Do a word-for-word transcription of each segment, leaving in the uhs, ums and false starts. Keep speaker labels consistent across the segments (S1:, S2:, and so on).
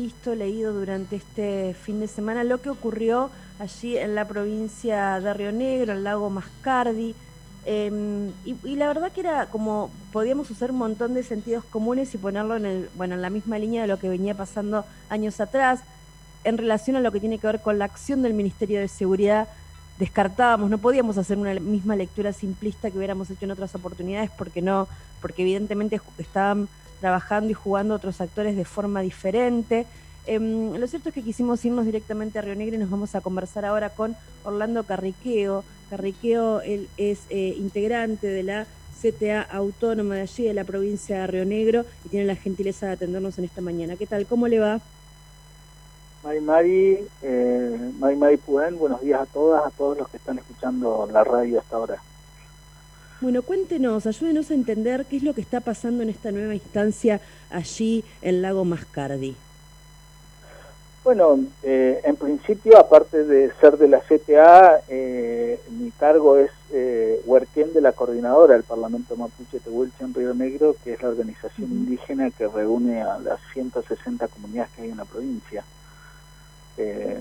S1: visto, leído durante este fin de semana lo que ocurrió allí en la provincia de Río Negro, el lago Mascardi. Eh, y, y la verdad que era como, podíamos usar un montón de sentidos comunes y ponerlo en el, bueno, en la misma línea de lo que venía pasando años atrás, en relación a lo que tiene que ver con la acción del Ministerio de Seguridad. Descartábamos, no podíamos hacer una misma lectura simplista que hubiéramos hecho en otras oportunidades, porque no, porque evidentemente estaban trabajando y jugando otros actores de forma diferente. Eh, lo cierto es que quisimos irnos directamente a Río Negro y nos vamos a conversar ahora con Orlando Carriqueo. Carriqueo, él es eh, integrante de la C T A autónoma de allí, de la provincia de Río Negro, y tiene la gentileza de atendernos en esta mañana. ¿Qué tal? ¿Cómo le va?
S2: Mari Mari, eh, Mari Mari Puen, buenos días a todas, a todos los que están escuchando la radio hasta ahora.
S1: Bueno, cuéntenos, ayúdenos a entender qué es lo que está pasando en esta nueva instancia allí en Lago Mascardi.
S2: Bueno, eh, en principio, aparte de ser de la C T A, eh, mi cargo es eh, huerquén de la coordinadora del Parlamento Mapuche Tehuelche en Río Negro, que es la organización uh-huh. indígena que reúne a las ciento sesenta comunidades que hay en la provincia. Eh,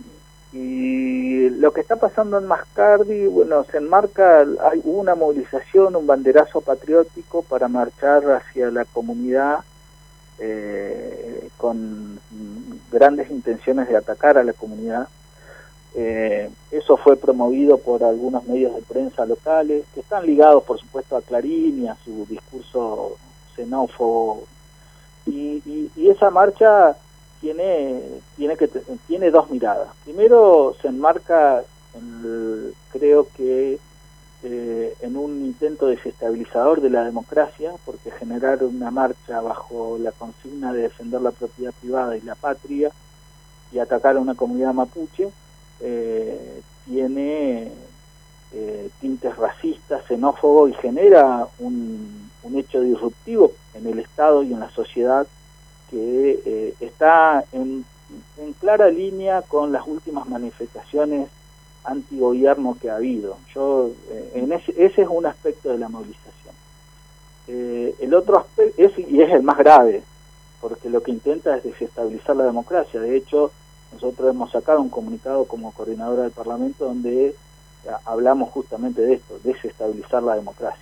S2: y lo que está pasando en Mascardi, bueno, se enmarca, hay una movilización, un banderazo patriótico para marchar hacia la comunidad eh, con grandes intenciones de atacar a la comunidad. Eh, eso fue promovido por algunos medios de prensa locales, que están ligados, por supuesto, a Clarín y a su discurso xenófobo. Y, y, y esa marcha tiene tiene que tiene dos miradas. Primero, se enmarca, en el, creo que eh, en un intento desestabilizador de la democracia, porque generar una marcha bajo la consigna de defender la propiedad privada y la patria y atacar a una comunidad mapuche eh, tiene eh, tintes racistas, xenófobos, y genera un, un hecho disruptivo en el Estado y en la sociedad que eh, está en, en clara línea con las últimas manifestaciones antigobierno que ha habido. Yo eh, en ese, ese es un aspecto de la movilización. Eh, el otro aspecto, es, y es el más grave, porque lo que intenta es desestabilizar la democracia. De hecho, nosotros hemos sacado un comunicado como coordinadora del Parlamento donde eh, hablamos justamente de esto, desestabilizar la democracia.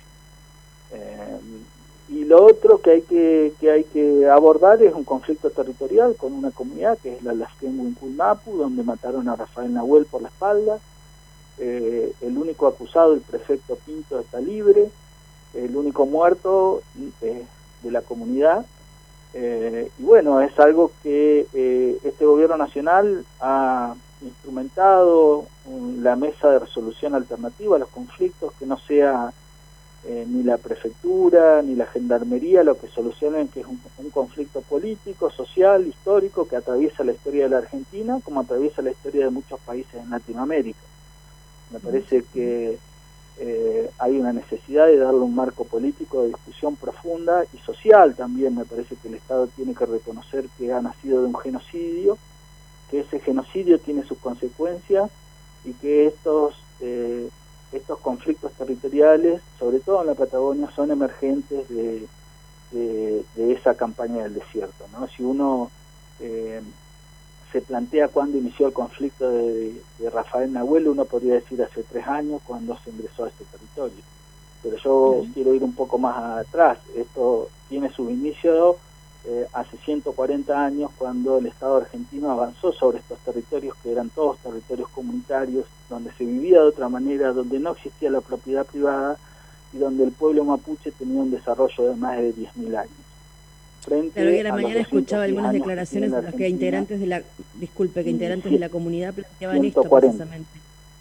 S2: Eh, Y lo otro que hay que, que hay que abordar es un conflicto territorial con una comunidad que es la Lasquén-Huinculmapu, donde mataron a Rafael Nahuel por la espalda. Eh, el único acusado, el prefecto Pinto, está libre. El único muerto es de la comunidad. Eh, y bueno, es algo que eh, este gobierno nacional ha instrumentado, la mesa de resolución alternativa a los conflictos, que no sea Eh, ni la prefectura, ni la gendarmería lo que solucionen, que es un, un conflicto político, social, histórico, que atraviesa la historia de la Argentina, como atraviesa la historia de muchos países en Latinoamérica. Me parece que eh, hay una necesidad de darle un marco político de discusión profunda y social también. Me parece que el Estado tiene que reconocer que ha nacido de un genocidio, que ese genocidio tiene sus consecuencias y que estos... Eh, estos conflictos territoriales, sobre todo en la Patagonia, son emergentes de, de, de esa campaña del desierto, ¿no? Si uno eh, se plantea cuándo inició el conflicto de, de Rafael Nahuel, uno podría decir hace tres años, cuando se ingresó a este territorio. Pero yo uh-huh. quiero ir un poco más atrás. Esto tiene su inicio eh, hace ciento cuarenta años, cuando el Estado argentino avanzó sobre estos territorios, que eran todos territorios comunitarios, donde se vivía de otra manera, donde no existía la propiedad privada y donde el pueblo mapuche tenía un desarrollo de más de diez mil años.
S1: Frente claro, hoy a la a mañana escuchaba algunas declaraciones de los que integrantes de la, disculpe, que integrantes de la comunidad planteaban ciento cuarenta esto precisamente.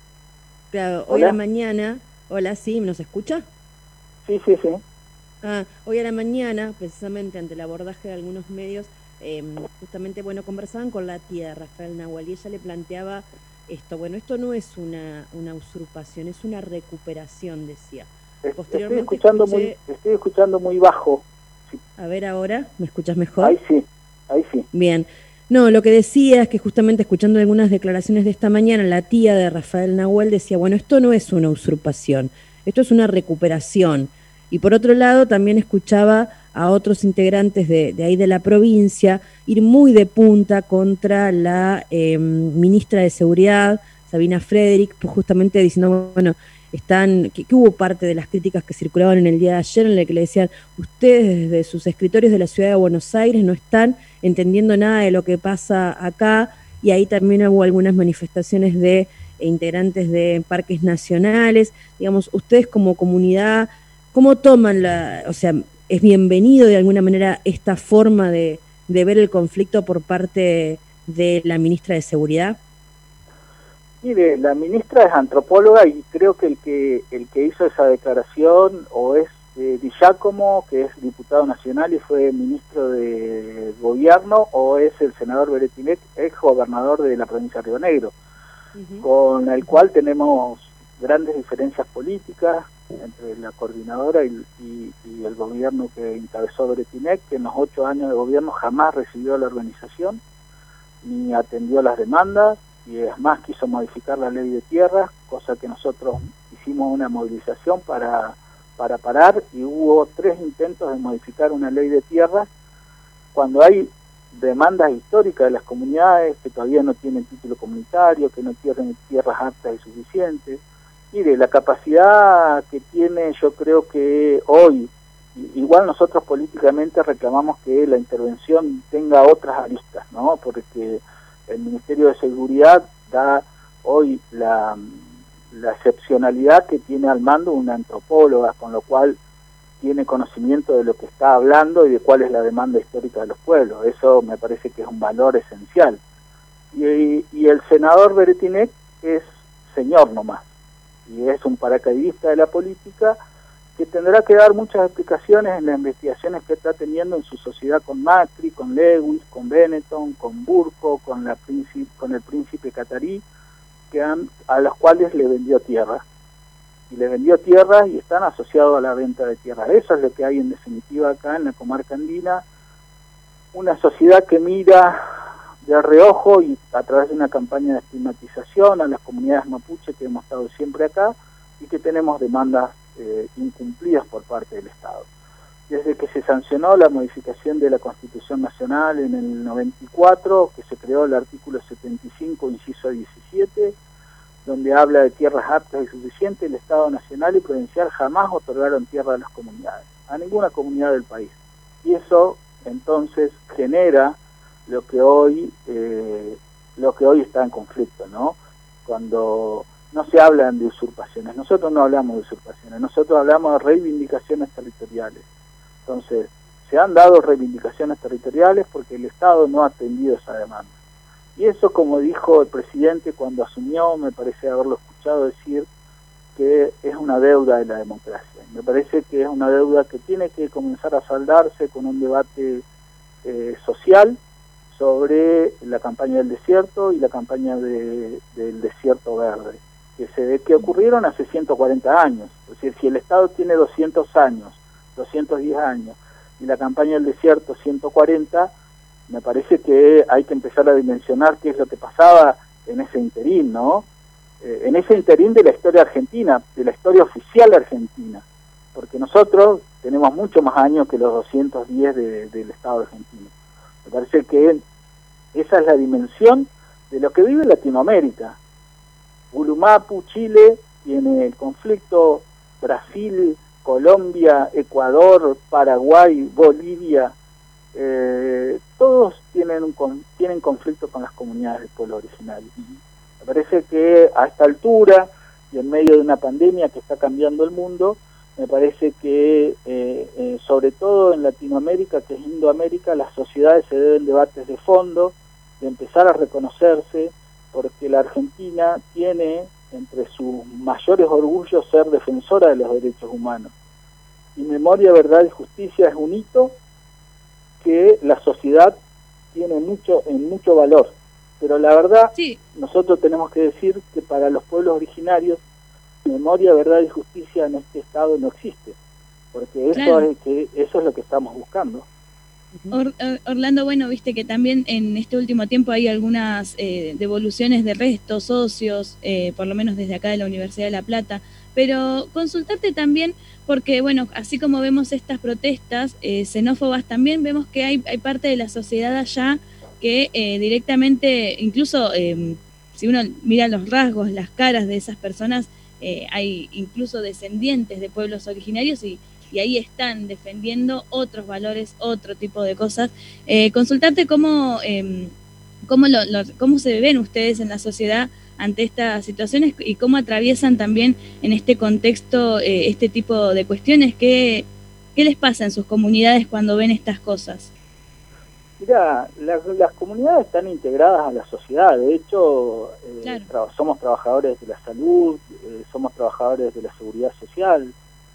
S1: Claro, hoy a la mañana, hola, ¿sí? ¿Nos escucha?
S2: Sí, sí, sí.
S1: Ah, hoy a la mañana, precisamente ante el abordaje de algunos medios, eh, justamente, bueno, conversaban con la tía de Rafael Nahuel y ella le planteaba esto. Bueno, esto no es una, una usurpación, es una recuperación, decía.
S2: Posteriormente estoy escuchando, escuché... muy, estoy escuchando muy bajo.
S1: Sí. A ver ahora, ¿me escuchas mejor?
S2: Ahí sí, ahí sí.
S1: Bien. No, lo que decía es que justamente escuchando algunas declaraciones de esta mañana, la tía de Rafael Nahuel decía, bueno, esto no es una usurpación, esto es una recuperación. Y por otro lado, también escuchaba a otros integrantes de, de ahí de la provincia, ir muy de punta contra la eh, ministra de Seguridad, Sabina Frederick, pues justamente diciendo, bueno, están, que, que hubo parte de las críticas que circulaban en el día de ayer en la que le decían, ustedes desde sus escritorios de la ciudad de Buenos Aires no están entendiendo nada de lo que pasa acá, y ahí también hubo algunas manifestaciones de eh, integrantes de parques nacionales, digamos, ustedes como comunidad, ¿cómo toman la, o sea, es bienvenido de alguna manera esta forma de, de ver el conflicto por parte de la ministra de Seguridad?
S2: Mire, la ministra es antropóloga y creo que el que el que hizo esa declaración o es eh, Di Giacomo, que es diputado nacional y fue ministro de gobierno, o es el senador Beretinec, ex gobernador de la provincia de Río Negro, uh-huh. con el cual tenemos grandes diferencias políticas entre la coordinadora y, y, y el gobierno que encabezó Beretinec, que en los ocho años de gobierno jamás recibió a la organización ni atendió las demandas, y es más, quiso modificar la ley de tierras, cosa que nosotros hicimos una movilización para, para parar, y hubo tres intentos de modificar una ley de tierras cuando hay demandas históricas de las comunidades que todavía no tienen título comunitario, que no tienen tierras aptas y suficientes. Mire, la capacidad que tiene, yo creo que hoy, igual nosotros políticamente reclamamos que la intervención tenga otras aristas, ¿no? Porque el Ministerio de Seguridad da hoy la, la excepcionalidad que tiene al mando una antropóloga, con lo cual tiene conocimiento de lo que está hablando y de cuál es la demanda histórica de los pueblos. Eso me parece que es un valor esencial. Y, y el senador Beretinec es señor nomás, y es un paracaidista de la política que tendrá que dar muchas explicaciones en las investigaciones que está teniendo en su sociedad con Macri, con Lewis, con Benetton, con Burco, con, la príncipe, con el príncipe catarí, que han, a los cuales le vendió tierra. Y le vendió tierra y están asociados a la venta de tierra. Eso es lo que hay en definitiva acá en la comarca andina. Una sociedad que mira de reojo y a través de una campaña de estigmatización a las comunidades mapuche que hemos estado siempre acá y que tenemos demandas Eh, incumplidas por parte del Estado. Desde que se sancionó la modificación de la Constitución Nacional en el noventa y cuatro, que se creó el artículo setenta y cinco, inciso diecisiete, donde habla de tierras aptas y suficientes, el Estado Nacional y Provincial jamás otorgaron tierra a las comunidades, a ninguna comunidad del país. Y eso entonces genera lo que hoy, eh, lo que hoy está en conflicto, ¿no? Cuando no se hablan de usurpaciones, nosotros no hablamos de usurpaciones, nosotros hablamos de reivindicaciones territoriales. Entonces, se han dado reivindicaciones territoriales porque el Estado no ha atendido esa demanda. Y eso, como dijo el presidente cuando asumió, me parece haberlo escuchado decir que es una deuda de la democracia. Me parece que es una deuda que tiene que comenzar a saldarse con un debate eh, social sobre la campaña del desierto y la campaña de, del desierto verde, que se que ocurrieron hace ciento cuarenta años. Es decir, si el Estado tiene doscientos años, doscientos diez años, y la campaña del desierto ciento cuarenta, me parece que hay que empezar a dimensionar qué es lo que pasaba en ese interín, ¿no? Eh, en ese interín de la historia argentina, de la historia oficial argentina, porque nosotros tenemos mucho más años que los doscientos diez de, del Estado argentino. Me parece que esa es la dimensión de lo que vive Latinoamérica. Gulumapu, Chile, tiene el conflicto, Brasil, Colombia, Ecuador, Paraguay, Bolivia, eh, todos tienen, un, tienen conflicto con las comunidades del pueblo originario. Me parece que a esta altura, y en medio de una pandemia que está cambiando el mundo, me parece que, eh, eh, sobre todo en Latinoamérica, que es Indoamérica, las sociedades se deben debates de fondo, de empezar a reconocerse, porque la Argentina tiene entre sus mayores orgullos ser defensora de los derechos humanos. Y Memoria, Verdad y Justicia es un hito que la sociedad tiene mucho en mucho valor. Pero la verdad, sí, nosotros tenemos que decir que para los pueblos originarios, Memoria, Verdad y Justicia en este estado no existe, porque eso, claro, es, que, eso es lo que estamos buscando.
S3: Or, Or, Orlando, bueno, viste que también en este último tiempo hay algunas eh, devoluciones de restos óseos, eh, por lo menos desde acá de la Universidad de La Plata, Pero consultarte también, porque bueno, así como vemos estas protestas eh, xenófobas, también vemos que hay, hay parte de la sociedad allá que eh, directamente, incluso eh, si uno mira los rasgos, las caras de esas personas, eh, hay incluso descendientes de pueblos originarios y, y ahí están defendiendo otros valores, otro tipo de cosas. Eh, consultarte cómo, eh, cómo, lo, lo, cómo se ven ustedes en la sociedad ante estas situaciones y cómo atraviesan también en este contexto eh, este tipo de cuestiones. ¿Qué, ¿Qué les pasa en sus comunidades cuando ven estas cosas?
S2: Mira, la, las comunidades están integradas a la sociedad. De hecho, eh,
S3: Claro.
S2: tra somos trabajadores de la salud, eh, somos trabajadores de la seguridad social,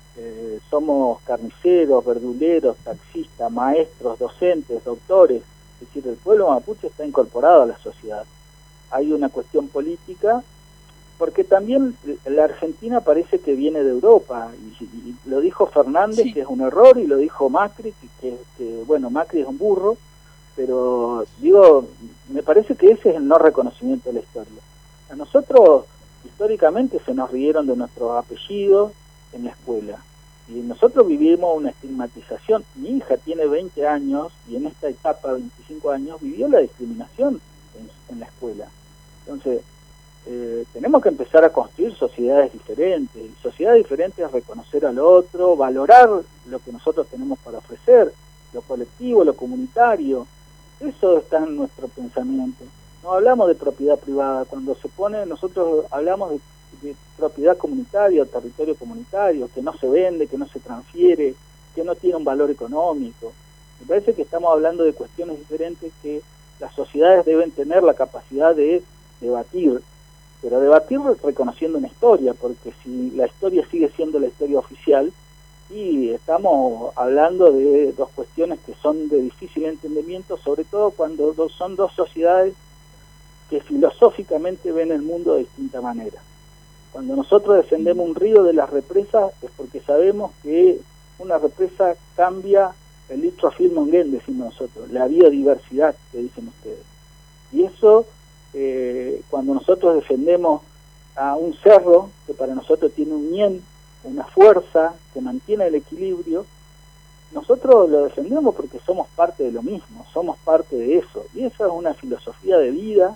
S2: eh, somos carniceros, verduleros, taxistas, maestros, docentes, doctores. Es decir, el pueblo mapuche está incorporado a la sociedad. Hay una cuestión política, porque también la Argentina parece que viene de Europa, y, y lo dijo Fernández, sí, que es un error, y lo dijo Macri, que, que, que bueno, Macri es un burro, pero digo, me parece que ese es el no reconocimiento de la historia. A nosotros, históricamente, se nos rieron de nuestros apellidos en la escuela, y nosotros vivimos una estigmatización. Mi hija tiene veinte años, y en esta etapa, veinticinco años, vivió la discriminación en, en la escuela. Entonces, eh, tenemos que empezar a construir sociedades diferentes. Y sociedades diferentes es reconocer al otro, valorar lo que nosotros tenemos para ofrecer, lo colectivo, lo comunitario. Eso está en nuestro pensamiento. No hablamos de propiedad privada. Cuando se pone, nosotros hablamos de, de propiedad comunitaria, territorio comunitario, que no se vende, que no se transfiere, que no tiene un valor económico. Me parece que estamos hablando de cuestiones diferentes que las sociedades deben tener la capacidad de debatir, pero debatir reconociendo una historia, porque si la historia sigue siendo la historia oficial, y estamos hablando de dos cuestiones que son de difícil entendimiento, sobre todo cuando dos, son dos sociedades que filosóficamente ven el mundo de distinta manera. Cuando nosotros defendemos un río de las represas es porque sabemos que una represa cambia el litrofil monguén, decimos nosotros, la biodiversidad que dicen ustedes. Y eso, eh, cuando nosotros defendemos a un cerro, que para nosotros tiene un ñen, una fuerza que mantiene el equilibrio, nosotros lo defendemos porque somos parte de lo mismo, somos parte de eso. Y esa es una filosofía de vida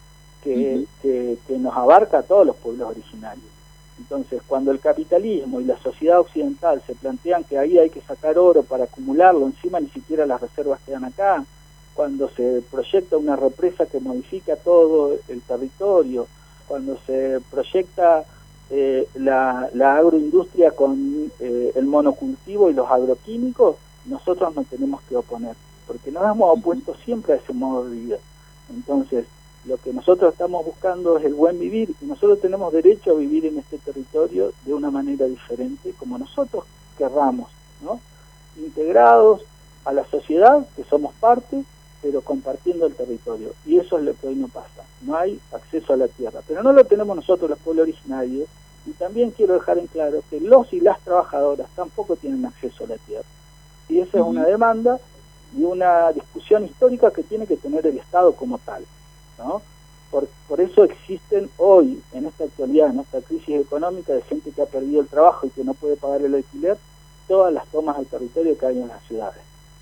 S2: que, uh-huh. que, que nos abarca a todos los pueblos originarios. Entonces, cuando el capitalismo y la sociedad occidental se plantean que ahí hay que sacar oro para acumularlo, encima ni siquiera las reservas quedan acá, cuando se proyecta una represa que modifica todo el territorio, cuando se proyecta eh, la, la agroindustria con eh, el monocultivo y los agroquímicos, nosotros nos tenemos que oponer, porque nos hemos opuesto siempre a ese modo de vida. Entonces, lo que nosotros estamos buscando es el buen vivir, y nosotros tenemos derecho a vivir en este territorio de una manera diferente, como nosotros querramos, ¿no? Integrados a la sociedad, que somos parte, pero compartiendo el territorio. Y eso es lo que hoy no pasa. No hay acceso a la tierra. Pero no lo tenemos nosotros, los pueblos originarios. Y también quiero dejar en claro que los y las trabajadoras tampoco tienen acceso a la tierra. Y esa uh-huh. es una demanda y una discusión histórica que tiene que tener el Estado como tal, ¿no? Por, por eso existen hoy, en esta actualidad, en esta crisis económica de gente que ha perdido el trabajo y que no puede pagar el alquiler, todas las tomas de territorio que hay en las ciudades,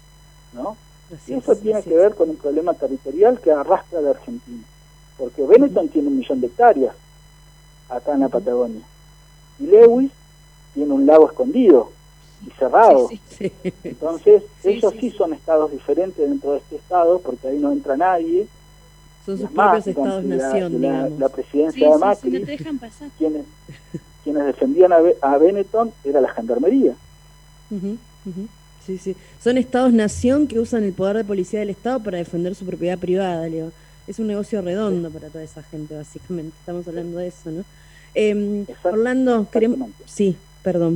S2: ¿no? Y eso tiene que ver con un problema territorial que arrastra a la Argentina, porque Benetton uh-huh. tiene un millón de hectáreas acá en la Patagonia, y Lewis tiene un lago escondido y cerrado. Sí, sí, sí. Entonces, sí, ellos sí, sí son estados diferentes dentro de este estado, porque ahí no entra nadie.
S1: Son sus propios estados-nación,
S2: la,
S1: digamos.
S2: La, la presidencia sí, de Macri,
S3: sí, sí, no te dejan pasar.
S2: Quienes, quienes defendían a, a Benetton era la gendarmería.
S1: Uh-huh, uh-huh. Sí, sí. Son estados-nación que usan el poder de policía del Estado para defender su propiedad privada, Leo. Es un negocio redondo sí. para toda esa gente, básicamente. Estamos hablando de eso, ¿no? Eh, Orlando, queremos... Sí, perdón.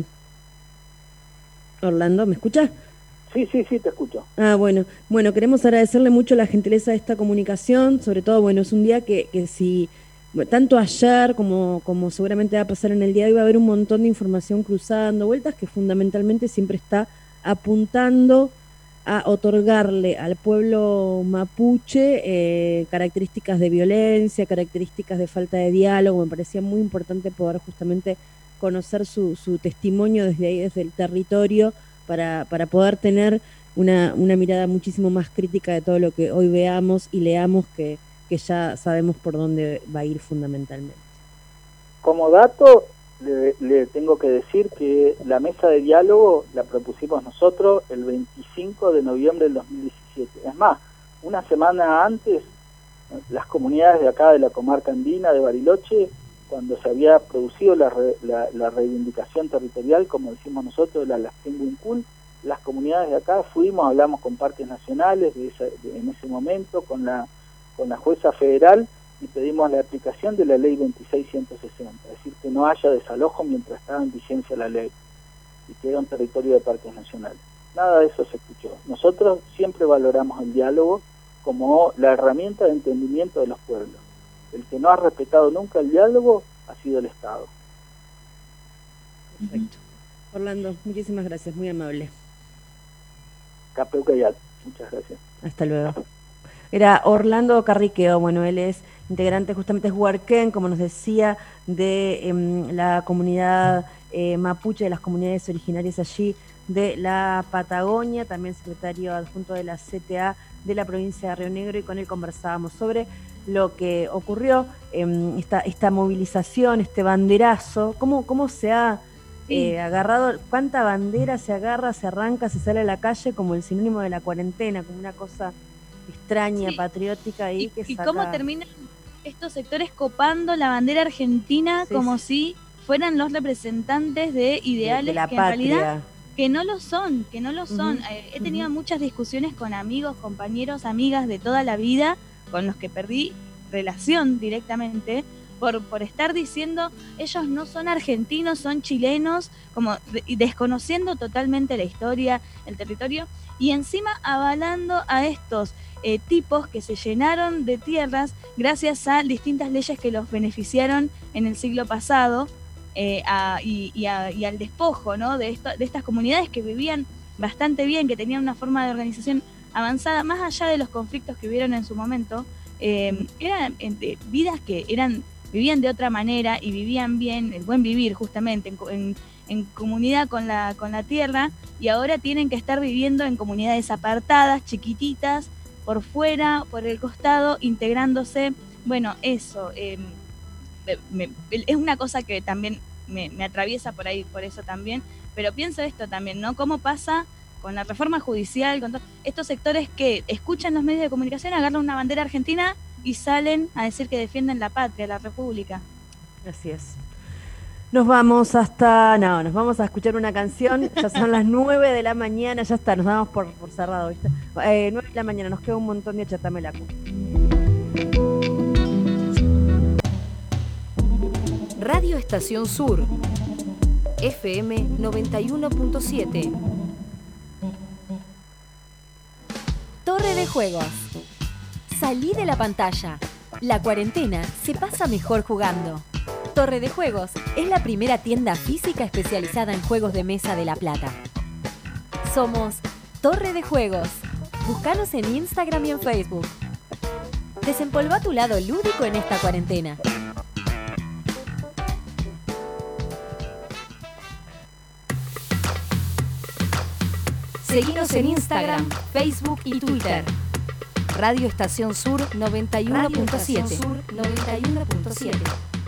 S1: Orlando, ¿me escuchas?
S2: Sí, sí, sí, te escucho.
S1: Ah, bueno. Bueno, queremos agradecerle mucho la gentileza de esta comunicación. Sobre todo, bueno, es un día que, que si... Tanto ayer como, como seguramente va a pasar en el día de hoy, va a haber un montón de información cruzando vueltas que fundamentalmente siempre está apuntando a otorgarle al pueblo mapuche eh, características de violencia, características de falta de diálogo. Me parecía muy importante poder justamente conocer su, su testimonio desde ahí, desde el territorio, para, para poder tener una, una mirada muchísimo más crítica de todo lo que hoy veamos y leamos, que, que ya sabemos por dónde va a ir fundamentalmente.
S2: Como dato, le, le tengo que decir que la mesa de diálogo la propusimos nosotros el veinticinco de noviembre del dos mil diecisiete. Es más, una semana antes, las comunidades de acá de la comarca andina de Bariloche, cuando se había producido la, re, la, la reivindicación territorial, como decimos nosotros, de la Lasquén-Huincul, las comunidades de acá fuimos, hablamos con parques nacionales de esa, de, en ese momento, con la, con la jueza federal, y pedimos la aplicación de la ley veintiséis ciento sesenta, es decir, que no haya desalojo mientras está en vigencia la ley y que era un territorio de parques nacionales. Nada de eso se escuchó. Nosotros siempre valoramos el diálogo como la herramienta de entendimiento de los pueblos. El que no ha respetado nunca el diálogo ha sido el Estado.
S1: Perfecto. Orlando, muchísimas gracias, muy amable.
S2: Capeucayat, muchas gracias.
S1: Hasta luego. Era Orlando Carriqueo, bueno, él es integrante justamente de Huarquén, como nos decía, de eh, la comunidad eh, mapuche, de las comunidades originarias allí de la Patagonia, también secretario adjunto de la C T A de la provincia de Río Negro, y con él conversábamos sobre lo que ocurrió, eh, esta, esta movilización, este banderazo, cómo, cómo se ha eh, sí. agarrado, cuánta bandera se agarra, se arranca, se sale a la calle como el sinónimo de la cuarentena, como una cosa extraña, sí. patriótica ahí
S3: y,
S1: que
S3: y
S1: saca...
S3: cómo terminan estos sectores copando la bandera argentina sí, como sí. si fueran los representantes de ideales
S1: de, de la
S3: que
S1: patria.
S3: En realidad que no lo son, que no lo son. Uh-huh. eh, he tenido uh-huh. muchas discusiones con amigos, compañeros, amigas de toda la vida, con los que perdí relación directamente, por, por estar diciendo, ellos no son argentinos, son chilenos, como de, desconociendo totalmente la historia, el territorio, y encima avalando a estos eh, tipos que se llenaron de tierras gracias a distintas leyes que los beneficiaron en el siglo pasado, eh, a, y, y, a, y al despojo, ¿no? de, esto, de estas comunidades que vivían bastante bien, que tenían una forma de organización avanzada, más allá de los conflictos que hubieron en su momento. Eh, eran eh, vidas que eran vivían de otra manera y vivían bien, el buen vivir justamente, en, en, en comunidad con la, con la tierra, y ahora tienen que estar viviendo en comunidades apartadas, chiquititas, por fuera, por el costado, integrándose. Bueno, eso eh, me, es una cosa que también me, me atraviesa por ahí, por eso también, pero pienso esto también, ¿no? ¿Cómo pasa con la reforma judicial, con estos sectores que escuchan los medios de comunicación, agarran una bandera argentina y salen a decir que defienden la patria, la república?
S1: Así es. Nos vamos hasta... No, nos vamos a escuchar una canción. Ya son las nueve de la mañana, ya está, nos damos por, por cerrado, ¿viste? Eh, nueve de la mañana, nos queda un montón de Achatamelacu.
S4: Radio Estación Sur, F M noventa y uno punto siete. Torre de Juegos. Salí de la pantalla. La cuarentena se pasa mejor jugando. Torre de Juegos es la primera tienda física especializada en juegos de mesa de La Plata. Somos Torre de Juegos. Búscanos en Instagram y en Facebook. Desempolva tu lado lúdico en esta cuarentena. Seguinos en Instagram, Facebook y Twitter. Radio Estación Sur noventa y uno punto siete. Sur noventa y uno punto siete.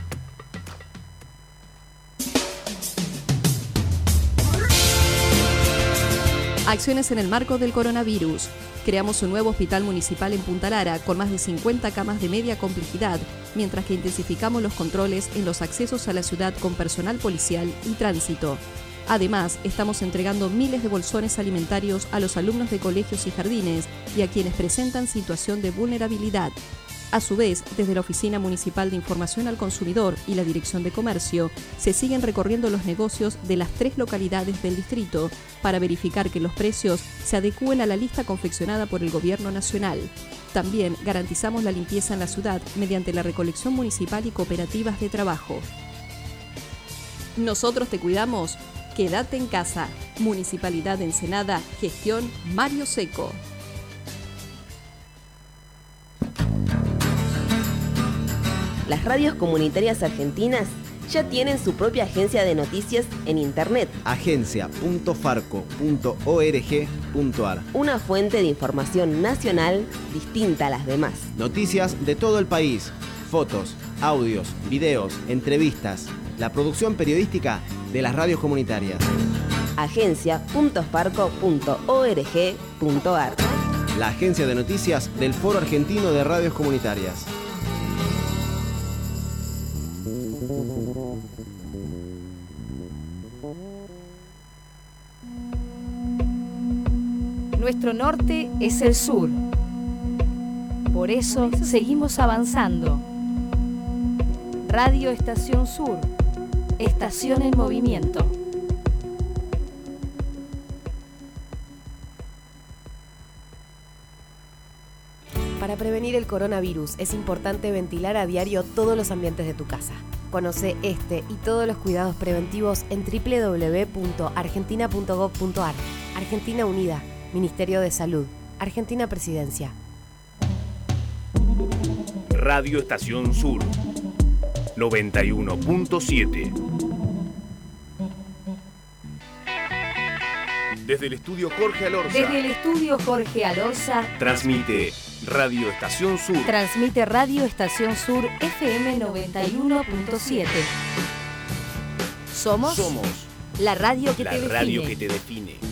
S5: Acciones en el marco del coronavirus. Creamos un nuevo hospital municipal en Punta Lara con más de cincuenta camas de media complejidad, mientras que intensificamos los controles en los accesos a la ciudad con personal policial y tránsito. Además, estamos entregando miles de bolsones alimentarios a los alumnos de colegios y jardines y a quienes presentan situación de vulnerabilidad. A su vez, desde la Oficina Municipal de Información al Consumidor y la Dirección de Comercio, se siguen recorriendo los negocios de las tres localidades del distrito para verificar que los precios se adecúen a la lista confeccionada por el Gobierno Nacional. También garantizamos la limpieza en la ciudad mediante la recolección municipal y cooperativas de trabajo. Nosotros te cuidamos. Quédate en casa. Municipalidad de Ensenada, gestión Mario Seco.
S6: Las radios comunitarias argentinas ya tienen su propia agencia de noticias en Internet.
S7: agencia punto farco punto org punto ar.
S6: Una fuente de información nacional distinta a las demás.
S7: Noticias de todo el país, fotos, audios, videos, entrevistas, la producción periodística de las radios comunitarias.
S6: agencia punto farco punto org punto ar.
S7: La agencia de noticias del Foro Argentino de Radios Comunitarias.
S4: Nuestro norte es el sur. Por eso seguimos avanzando. Radio Estación Sur. Estación en movimiento.
S8: Para prevenir el coronavirus es importante ventilar a diario todos los ambientes de tu casa. Conoce este y todos los cuidados preventivos en doble u doble u doble u punto argentina punto gob punto ar. Argentina Unida, Ministerio de Salud, Argentina Presidencia.
S9: Radio Estación Sur, noventa y uno punto siete. Desde el estudio Jorge Alorza.
S4: Desde el estudio Jorge Alorza.
S9: Transmite Radio Estación Sur.
S4: Transmite Radio Estación Sur F M noventa y uno punto siete. Somos,
S9: Somos
S4: la radio que
S9: la
S4: te define.
S9: radio que te define.